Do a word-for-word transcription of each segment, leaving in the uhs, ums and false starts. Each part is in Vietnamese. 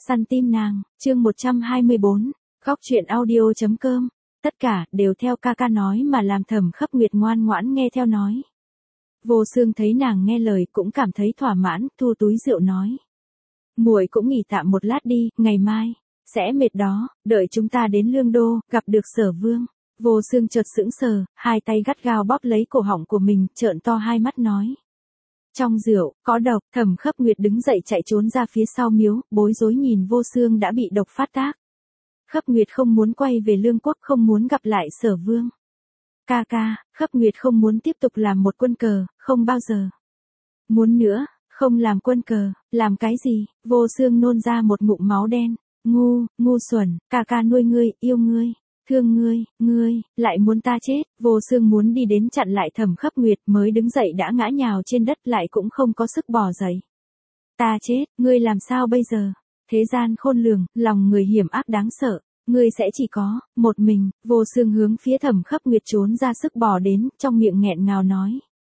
Săn tim nàng, chương một trăm hai mươi bốn, góc truyện audio chấm com, tất cả đều theo ca ca nói mà làm Thẩm Khấp Nguyệt ngoan ngoãn nghe theo nói. Vô Sương thấy nàng nghe lời cũng cảm thấy thỏa mãn, thu túi rượu nói. Muội cũng nghỉ tạm một lát đi, ngày mai, sẽ mệt đó, đợi chúng ta đến Lương Đô, gặp được Sở Vương. Vô Sương chợt sững sờ, hai tay gắt gao bóp lấy cổ họng của mình, trợn to hai mắt nói. Trong rượu, có độc. Thẩm Khấp Nguyệt đứng dậy chạy trốn ra phía sau miếu, bối rối nhìn Vô Sương đã bị độc phát tác. Khấp Nguyệt không muốn quay về Lương Quốc, không muốn gặp lại Sở Vương. Ca ca, Khấp Nguyệt không muốn tiếp tục làm một quân cờ, không bao giờ. Muốn nữa, không làm quân cờ, làm cái gì? Vô Sương nôn ra một ngụm máu đen. Ngu, ngu xuẩn, ca ca nuôi ngươi, yêu ngươi. Thương ngươi, ngươi, lại muốn ta chết. Vô Sương muốn đi đến chặn lại Thẩm Khấp Nguyệt, mới đứng dậy đã ngã nhào trên đất, lại cũng không có sức bò dậy. Ta chết, ngươi làm sao bây giờ? Thế gian khôn lường, lòng người hiểm ác đáng sợ, ngươi sẽ chỉ có một mình. Vô Sương hướng phía Thẩm Khấp Nguyệt trốn ra sức bò đến, trong miệng nghẹn ngào nói.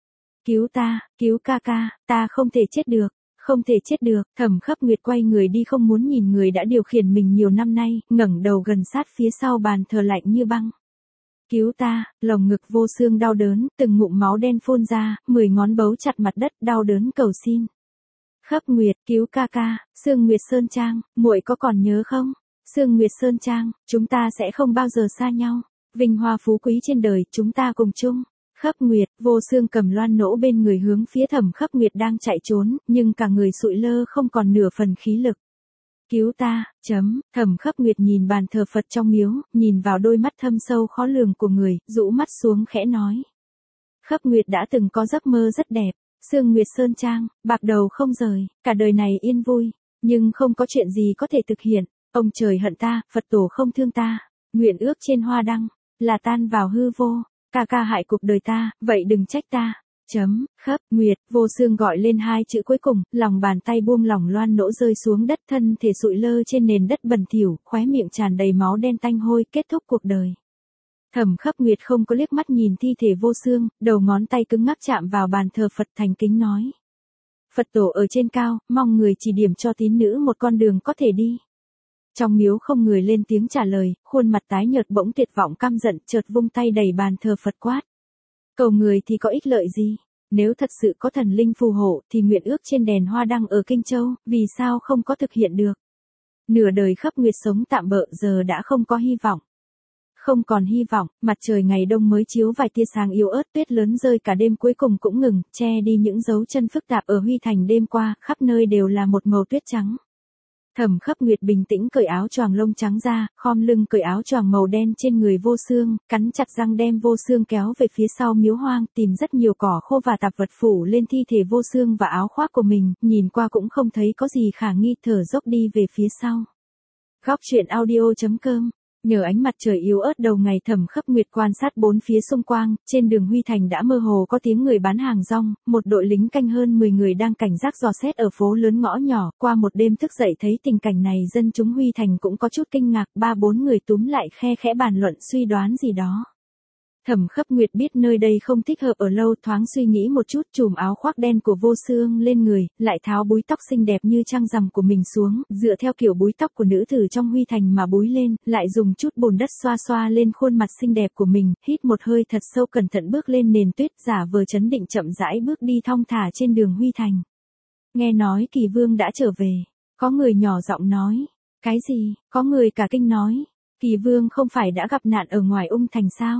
Cứu ta, cứu ca ca, ta không thể chết được. Không thể chết được. Thẩm Khấp Nguyệt quay người đi, không muốn nhìn người đã điều khiển mình nhiều năm nay, ngẩng đầu gần sát phía sau bàn thờ lạnh như băng. Cứu ta. Lồng ngực Vô Sương đau đớn, từng ngụm máu đen phun ra, mười ngón bấu chặt mặt đất, đau đớn cầu xin. Khấp Nguyệt, cứu ca ca. Sương Nguyệt Sơn Trang, muội có còn nhớ không? Sương Nguyệt Sơn Trang, chúng ta sẽ không bao giờ xa nhau. Vinh hoa phú quý trên đời, chúng ta cùng chung. Khấp Nguyệt. Vô Sương cầm loan nỗ bên người hướng phía Thẩm Khấp Nguyệt đang chạy trốn, nhưng cả người sụi lơ, không còn nửa phần khí lực. Cứu ta, chấm. Thẩm Khấp Nguyệt nhìn bàn thờ Phật trong miếu, nhìn vào đôi mắt thâm sâu khó lường của người, rũ mắt xuống khẽ nói. Khấp Nguyệt đã từng có giấc mơ rất đẹp, Sương Nguyệt Sơn Trang, bạc đầu không rời, cả đời này yên vui, nhưng không có chuyện gì có thể thực hiện. Ông trời hận ta, Phật tổ không thương ta, nguyện ước trên hoa đăng, là tan vào hư vô. Ca ca hại cuộc đời ta, vậy đừng trách ta. Chấm. Khấp Nguyệt. Vô Sương gọi lên hai chữ cuối cùng, lòng bàn tay buông lỏng loan nỗ rơi xuống đất, thân thể sụi lơ trên nền đất bẩn thỉu, khóe miệng tràn đầy máu đen tanh hôi, kết thúc cuộc đời. Thẩm Khấp Nguyệt không có liếc mắt nhìn thi thể Vô Sương, đầu ngón tay cứng ngắc chạm vào bàn thờ Phật, thành kính nói. Phật tổ ở trên cao, mong người chỉ điểm cho tín nữ một con đường có thể đi. Trong miếu không người lên tiếng trả lời, khuôn mặt tái nhợt bỗng tuyệt vọng căm giận, chợt vung tay đẩy bàn thờ Phật quát. Cầu người thì có ích lợi gì? Nếu thật sự có thần linh phù hộ, thì nguyện ước trên đèn hoa đăng ở Kinh Châu, vì sao không có thực hiện được? Nửa đời Khấp Nguyệt sống tạm bợ, giờ đã không có hy vọng. Không còn hy vọng, mặt trời ngày đông mới chiếu vài tia sáng yếu ớt, tuyết lớn rơi cả đêm cuối cùng cũng ngừng, che đi những dấu chân phức tạp ở Huy Thành đêm qua, khắp nơi đều là một màu tuyết trắng. Thẩm Khấp Nguyệt bình tĩnh cởi áo choàng lông trắng ra, khom lưng cởi áo choàng màu đen trên người Vô Sương, cắn chặt răng đem Vô Sương kéo về phía sau miếu hoang, tìm rất nhiều cỏ khô và tạp vật phủ lên thi thể Vô Sương và áo khoác của mình, nhìn qua cũng không thấy có gì khả nghi, thở dốc đi về phía sau. Góc truyện audio chấm com. Nhờ ánh mặt trời yếu ớt đầu ngày, Thẩm Khấp Nguyệt quan sát bốn phía xung quanh, trên đường Huy Thành đã mơ hồ có tiếng người bán hàng rong, một đội lính canh hơn mười người đang cảnh giác dò xét ở phố lớn ngõ nhỏ. Qua một đêm thức dậy thấy tình cảnh này, dân chúng Huy Thành cũng có chút kinh ngạc, ba bốn người túm lại khe khẽ bàn luận suy đoán gì đó. Thẩm Khấp Nguyệt biết nơi đây không thích hợp ở lâu, thoáng suy nghĩ một chút, chùm áo khoác đen của Vô Sương lên người, lại tháo búi tóc xinh đẹp như trăng rằm của mình xuống, dựa theo kiểu búi tóc của nữ tử trong Huy Thành mà búi lên, lại dùng chút bùn đất xoa xoa lên khuôn mặt xinh đẹp của mình, hít một hơi thật sâu, cẩn thận bước lên nền tuyết, giả vờ trấn định chậm rãi bước đi thong thả trên đường Huy Thành. Nghe nói Kỳ Vương đã trở về, có người nhỏ giọng nói. Cái gì? Có người cả kinh nói. Kỳ Vương không phải đã gặp nạn ở ngoài Ung Thành sao?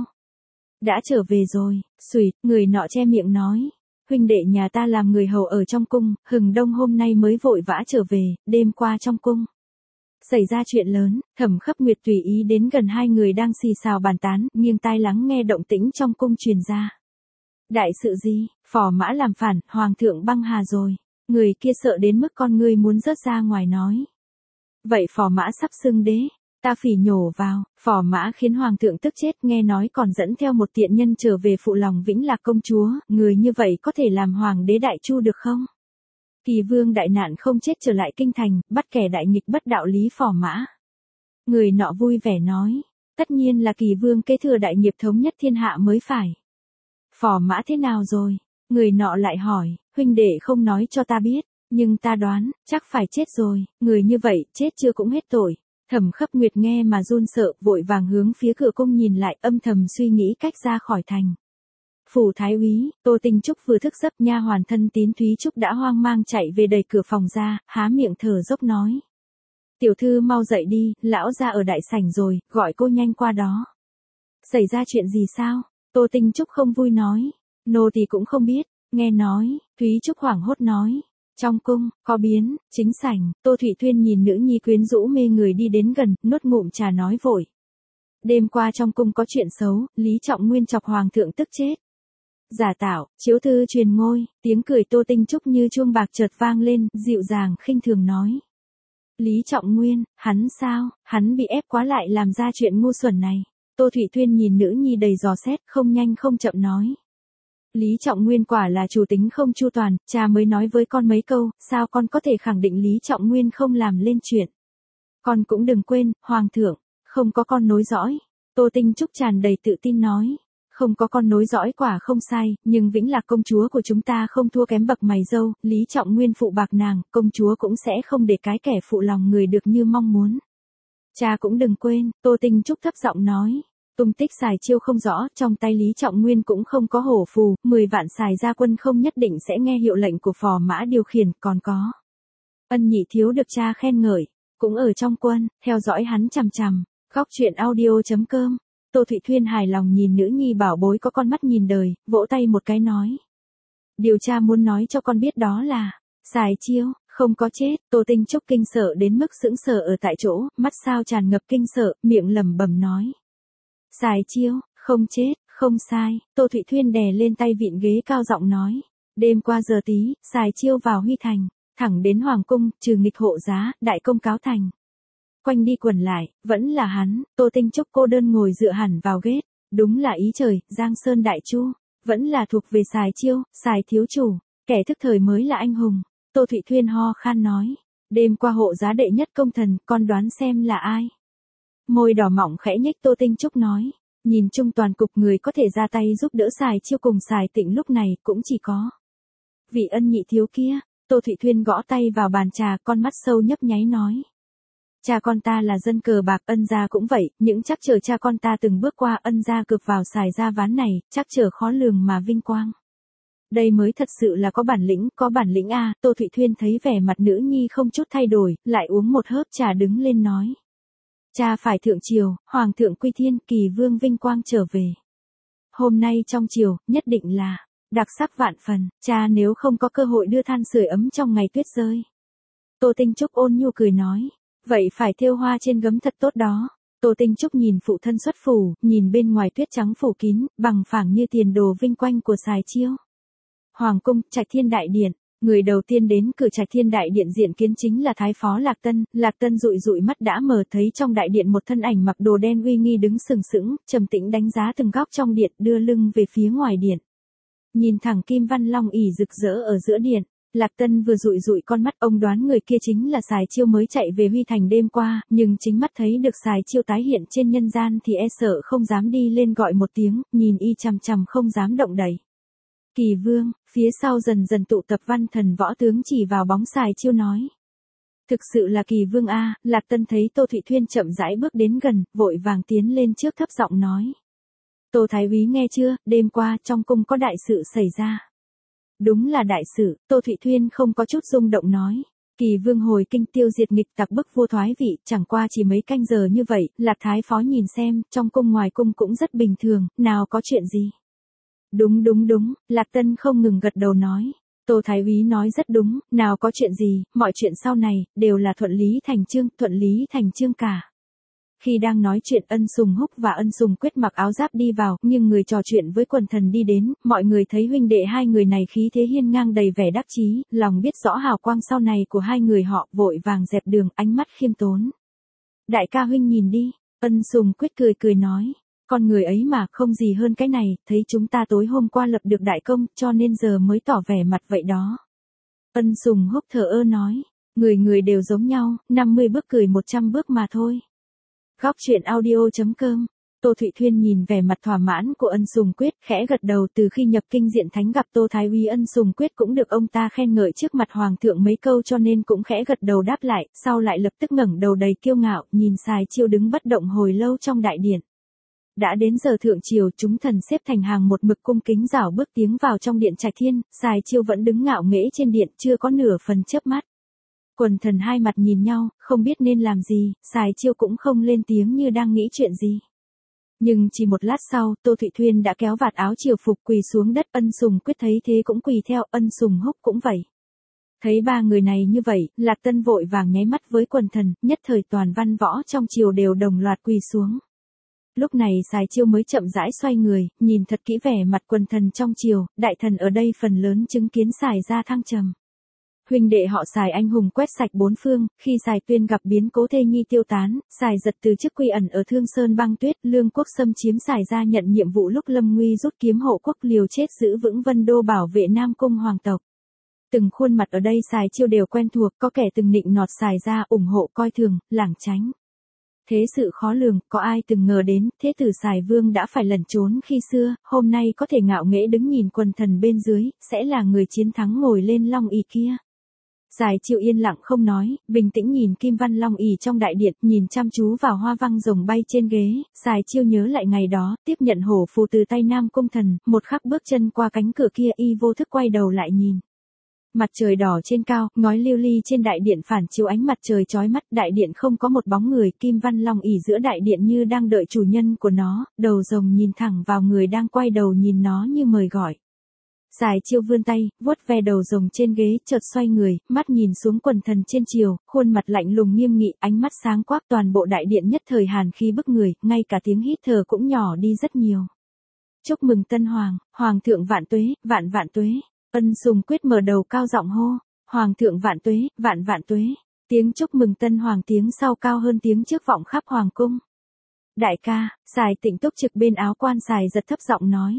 Đã trở về rồi. Xuỵt, người nọ che miệng nói. Huynh đệ nhà ta làm người hầu ở trong cung, hừng đông hôm nay mới vội vã trở về, đêm qua trong cung. Xảy ra chuyện lớn. Thẩm Khấp Nguyệt tùy ý đến gần hai người đang xì xào bàn tán, nghiêng tai lắng nghe động tĩnh trong cung truyền ra. Đại sự gì? Phò mã làm phản, hoàng thượng băng hà rồi. Người kia sợ đến mức con ngươi muốn rớt ra ngoài nói. Vậy phò mã sắp xưng đế. Ta phỉ nhổ vào, phò mã khiến hoàng thượng tức chết, nghe nói còn dẫn theo một tiện nhân trở về phụ lòng Vĩnh Lạc công chúa, người như vậy có thể làm hoàng đế đại chu được không? Kỳ Vương đại nạn không chết trở lại kinh thành, bắt kẻ đại nghịch bất đạo lý phò mã. Người nọ vui vẻ nói, tất nhiên là Kỳ Vương kế thừa đại nghiệp thống nhất thiên hạ mới phải. Phò mã thế nào rồi? Người nọ lại hỏi, huynh đệ không nói cho ta biết. Nhưng ta đoán, chắc phải chết rồi, người như vậy, chết chưa cũng hết tội. Thẩm Khấp Nguyệt nghe mà run sợ, vội vàng hướng phía cửa cung nhìn lại, âm thầm suy nghĩ cách ra khỏi thành. Phủ thái úy, Tô Tinh Trúc vừa thức giấc, nha hoàn thân tín Thúy Trúc đã hoang mang chạy về đẩy cửa phòng ra, há miệng thở dốc nói. Tiểu thư mau dậy đi, lão gia ở đại sảnh rồi, gọi cô nhanh qua đó. Xảy ra chuyện gì sao? Tô Tinh Trúc không vui nói. Nô tỳ cũng không biết, nghe nói, Thúy Trúc hoảng hốt nói. Trong cung, có biến, chính sảnh, Tô Thụy Thuyên nhìn nữ nhi quyến rũ mê người đi đến gần, nuốt ngụm trà nói vội. Đêm qua trong cung có chuyện xấu, Lý Trọng Nguyên chọc hoàng thượng tức chết. Giả tạo, chiếu thư truyền ngôi, tiếng cười Tô Tinh Trúc như chuông bạc chợt vang lên, dịu dàng khinh thường nói. Lý Trọng Nguyên, hắn sao, hắn bị ép quá lại làm ra chuyện ngu xuẩn này. Tô Thụy Thuyên nhìn nữ nhi đầy dò xét, không nhanh không chậm nói. Lý Trọng Nguyên quả là chủ tính không chu toàn, cha mới nói với con mấy câu, sao con có thể khẳng định Lý Trọng Nguyên không làm lên chuyện. Con cũng đừng quên, Hoàng thượng, không có con nối dõi. Tô Tinh Trúc tràn đầy tự tin nói. Không có con nối dõi quả không sai, nhưng Vĩnh Lạc công chúa của chúng ta không thua kém bậc mày dâu, Lý Trọng Nguyên phụ bạc nàng, công chúa cũng sẽ không để cái kẻ phụ lòng người được như mong muốn. Cha cũng đừng quên, Tô Tinh Trúc thấp giọng nói. Tung tích xài chiêu không rõ, trong tay Lý Trọng Nguyên cũng không có hổ phù, mười vạn xài gia quân không nhất định sẽ nghe hiệu lệnh của phò mã điều khiển, còn có. Ân nhị thiếu được cha khen ngợi, cũng ở trong quân, theo dõi hắn chằm chằm, góc truyện audio.com. Tô Thụy Thuyên hài lòng nhìn nữ nhi bảo bối có con mắt nhìn đời, vỗ tay một cái nói. Điều cha muốn nói cho con biết đó là, xài chiêu, không có chết. Tô Tinh Trúc kinh sợ đến mức sững sờ ở tại chỗ, mắt sao tràn ngập kinh sợ, miệng lẩm bẩm nói. Xài chiêu, không chết, không sai. Tô Thụy Thuyên đè lên tay vịn ghế cao giọng nói. Đêm qua giờ tí, xài chiêu vào Huy Thành, thẳng đến Hoàng cung, trừ nghịch hộ giá, đại công cáo thành. Quanh đi quẩn lại, vẫn là hắn. Tô Tinh Trúc cô đơn ngồi dựa hẳn vào ghế. Đúng là ý trời, Giang Sơn Đại Chu, vẫn là thuộc về xài chiêu, xài thiếu chủ, kẻ thức thời mới là anh hùng. Tô Thụy Thuyên ho khan nói. Đêm qua hộ giá đệ nhất công thần, con đoán xem là ai? Môi đỏ mỏng khẽ nhếch. Tô Tinh Trúc nói. Nhìn chung toàn cục người có thể ra tay giúp đỡ xài chiêu cùng xài tịnh lúc này cũng chỉ có. Vị ân nhị thiếu kia. Tô Thụy Thuyên gõ tay vào bàn trà, con mắt sâu nhấp nháy nói. Cha con ta là dân cờ bạc, ân gia cũng vậy, những chắc chờ cha con ta từng bước qua ân gia cược vào xài gia ván này, chắc chờ khó lường mà vinh quang. Đây mới thật sự là có bản lĩnh, có bản lĩnh a. Tô Thụy Thuyên thấy vẻ mặt nữ nhi không chút thay đổi, lại uống một hớp trà đứng lên nói. Cha phải thượng triều, hoàng thượng quy thiên, kỳ vương vinh quang trở về. Hôm nay trong triều, nhất định là đặc sắc vạn phần, cha nếu không có cơ hội đưa than sưởi ấm trong ngày tuyết rơi. Tô Tinh Trúc ôn nhu cười nói. Vậy phải thêu hoa trên gấm thật tốt đó. Tô Tinh Trúc nhìn phụ thân xuất phủ, nhìn bên ngoài tuyết trắng phủ kín, bằng phẳng như tiền đồ vinh quanh của xài chiêu. Hoàng cung, Trạch Thiên Đại Điện, người đầu tiên đến cửa Trạch Thiên Đại Điện diện kiến chính là Thái phó Lạc Tân. Lạc Tân dụi dụi mắt đã mờ thấy trong đại điện một thân ảnh mặc đồ đen uy nghi đứng sừng sững, trầm tĩnh đánh giá từng góc trong điện, đưa lưng về phía ngoài điện. Nhìn thẳng kim văn long ỉ rực rỡ ở giữa điện. Lạc Tân vừa dụi dụi con mắt, ông đoán người kia chính là xài chiêu mới chạy về Huy Thành đêm qua, nhưng chính mắt thấy được xài chiêu tái hiện trên nhân gian thì e sợ không dám đi lên gọi một tiếng, nhìn y chằm chằm không dám động đậy. Kỳ vương, phía sau dần dần tụ tập văn thần võ tướng chỉ vào bóng xài chiêu nói. Thực sự là kỳ vương a. Lạc Tân thấy Tô Thụy Thuyên chậm rãi bước đến gần, vội vàng tiến lên trước thấp giọng nói. Tô Thái úy nghe chưa, đêm qua trong cung có đại sự xảy ra. Đúng là đại sự. Tô Thụy Thuyên không có chút rung động nói. Kỳ vương hồi kinh tiêu diệt nghịch tặc bức vua thoái vị, chẳng qua chỉ mấy canh giờ như vậy, Lạc Thái phó nhìn xem, trong cung ngoài cung cũng rất bình thường, nào có chuyện gì. Đúng đúng đúng, Lạc Tân không ngừng gật đầu nói. Tô Thái úy nói rất đúng, nào có chuyện gì, mọi chuyện sau này, đều là thuận lý thành chương, thuận lý thành chương cả. Khi đang nói chuyện Ân Sùng Húc và Ân Sùng Quyết mặc áo giáp đi vào, nhưng người trò chuyện với quần thần đi đến, mọi người thấy huynh đệ hai người này khí thế hiên ngang đầy vẻ đắc chí, lòng biết rõ hào quang sau này của hai người họ, vội vàng dẹp đường, ánh mắt khiêm tốn. Đại ca huynh nhìn đi, Ân Sùng Quyết cười cười nói, con người ấy mà không gì hơn cái này, thấy chúng ta tối hôm qua lập được đại công, cho nên giờ mới tỏ vẻ mặt vậy đó. Ân Sùng Húc thờ ơ nói, người người đều giống nhau, năm mươi bước cười một trăm bước mà thôi. Góc truyện audio.com Tô Thụy Thuyên nhìn vẻ mặt thỏa mãn của Ân Sùng Quyết, khẽ gật đầu. Từ khi nhập kinh diện thánh gặp Tô Thái Úy, Ân Sùng Quyết cũng được ông ta khen ngợi trước mặt hoàng thượng mấy câu, cho nên cũng khẽ gật đầu đáp lại, sau lại lập tức ngẩng đầu đầy kiêu ngạo, nhìn Sài Chiêu đứng bất động hồi lâu trong đại điện. Đã đến giờ thượng triều, chúng thần xếp thành hàng một mực cung kính rảo bước tiến vào trong điện Trạch Thiên, Sài Chiêu vẫn đứng ngạo nghễ trên điện, chưa có nửa phần chớp mắt. Quần thần hai mặt nhìn nhau, không biết nên làm gì, Sài Chiêu cũng không lên tiếng như đang nghĩ chuyện gì. Nhưng chỉ một lát sau, Tô Thụy Thuyên đã kéo vạt áo triều phục quỳ xuống đất. Ân Sùng Quyết thấy thế cũng quỳ theo, Ân Sùng Húc cũng vậy. Thấy ba người này như vậy, Lạc Tân vội vàng nháy mắt với quần thần, nhất thời toàn văn võ trong triều đều đồng loạt quỳ xuống. Lúc này Sài Chiêu mới chậm rãi xoay người, nhìn thật kỹ vẻ mặt quần thần trong triều, đại thần ở đây phần lớn chứng kiến Sài ra thăng trầm. Huynh đệ họ Sài anh hùng quét sạch bốn phương, khi Sài Tuyên gặp biến cố thê nhi tiêu tán, Sài giật từ chức quy ẩn ở Thương Sơn băng tuyết, Lương Quốc xâm chiếm, Sài ra nhận nhiệm vụ lúc lâm nguy rút kiếm hộ quốc, liều chết giữ vững Vân Đô bảo vệ Nam Cung hoàng tộc. Từng khuôn mặt ở đây Sài Chiêu đều quen thuộc, có kẻ từng nịnh nọt Sài ra, ủng hộ coi thường, lảng tránh. Thế sự khó lường, có ai từng ngờ đến, thế tử Sài Vương đã phải lẩn trốn khi xưa, hôm nay có thể ngạo nghễ đứng nhìn quần thần bên dưới, sẽ là người chiến thắng ngồi lên long ỷ kia. Sài Chiêu yên lặng không nói, bình tĩnh nhìn Kim Văn Long ỷ trong đại điện, nhìn chăm chú vào hoa văn rồng bay trên ghế. Sài Chiêu nhớ lại ngày đó, tiếp nhận hổ phù từ tay Nam Cung Thần, một khắc bước chân qua cánh cửa kia, y vô thức quay đầu lại nhìn. Mặt trời đỏ trên cao, ngói lưu ly trên đại điện phản chiếu ánh mặt trời chói mắt, đại điện không có một bóng người, Kim Văn Long ỷ giữa đại điện như đang đợi chủ nhân của nó, đầu rồng nhìn thẳng vào người đang quay đầu nhìn nó như mời gọi. Sài Chiêu vươn tay, vuốt ve đầu rồng trên ghế, chợt xoay người, mắt nhìn xuống quần thần trên triều, khuôn mặt lạnh lùng nghiêm nghị, ánh mắt sáng quắc, toàn bộ đại điện nhất thời hàn khí bức người, ngay cả tiếng hít thở cũng nhỏ đi rất nhiều. Chúc mừng Tân Hoàng, Hoàng thượng vạn tuế, vạn vạn tuế. Ân Sùng Quyết mở đầu cao giọng hô, Hoàng thượng vạn tuế, vạn vạn tuế. Tiếng chúc mừng Tân Hoàng tiếng sau cao hơn tiếng trước vọng khắp hoàng cung. Đại ca, Sài Tịnh túc trực bên áo quan, Sài giật thấp giọng nói.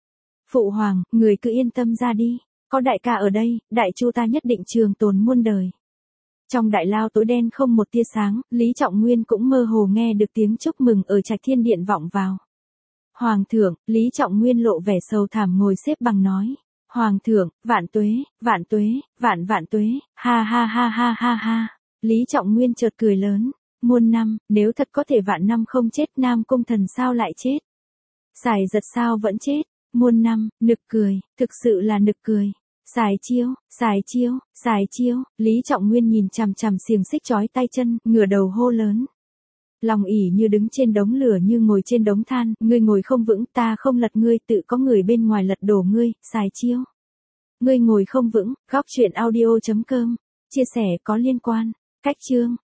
Phụ hoàng, người cứ yên tâm ra đi, có đại ca ở đây, đại chu ta nhất định trường tồn muôn đời. Trong đại lao tối đen không một tia sáng, Lý Trọng Nguyên cũng mơ hồ nghe được tiếng chúc mừng ở Trạch Thiên điện vọng vào. Hoàng thượng, Lý Trọng Nguyên lộ vẻ sầu thảm ngồi xếp bằng nói. Hoàng thượng, vạn tuế, vạn tuế, vạn vạn tuế, ha ha ha ha ha ha. Lý Trọng Nguyên chợt cười lớn, muôn năm, nếu thật có thể vạn năm không chết, Nam Cung Thần sao lại chết? Sài giật sao vẫn chết? Muôn năm, nực cười, thực sự là nực cười. Sài Chiêu, Sài Chiêu, Sài Chiêu, Lý Trọng Nguyên nhìn chằm chằm xiềng xích trói tay chân, ngửa đầu hô lớn. Long ỷ như đứng trên đống lửa như ngồi trên đống than, ngươi ngồi không vững, ta không lật ngươi, tự có người bên ngoài lật đổ ngươi, Sài Chiêu. Ngươi ngồi không vững, góc truyện audio chấm com, chia sẻ có liên quan, cách chương.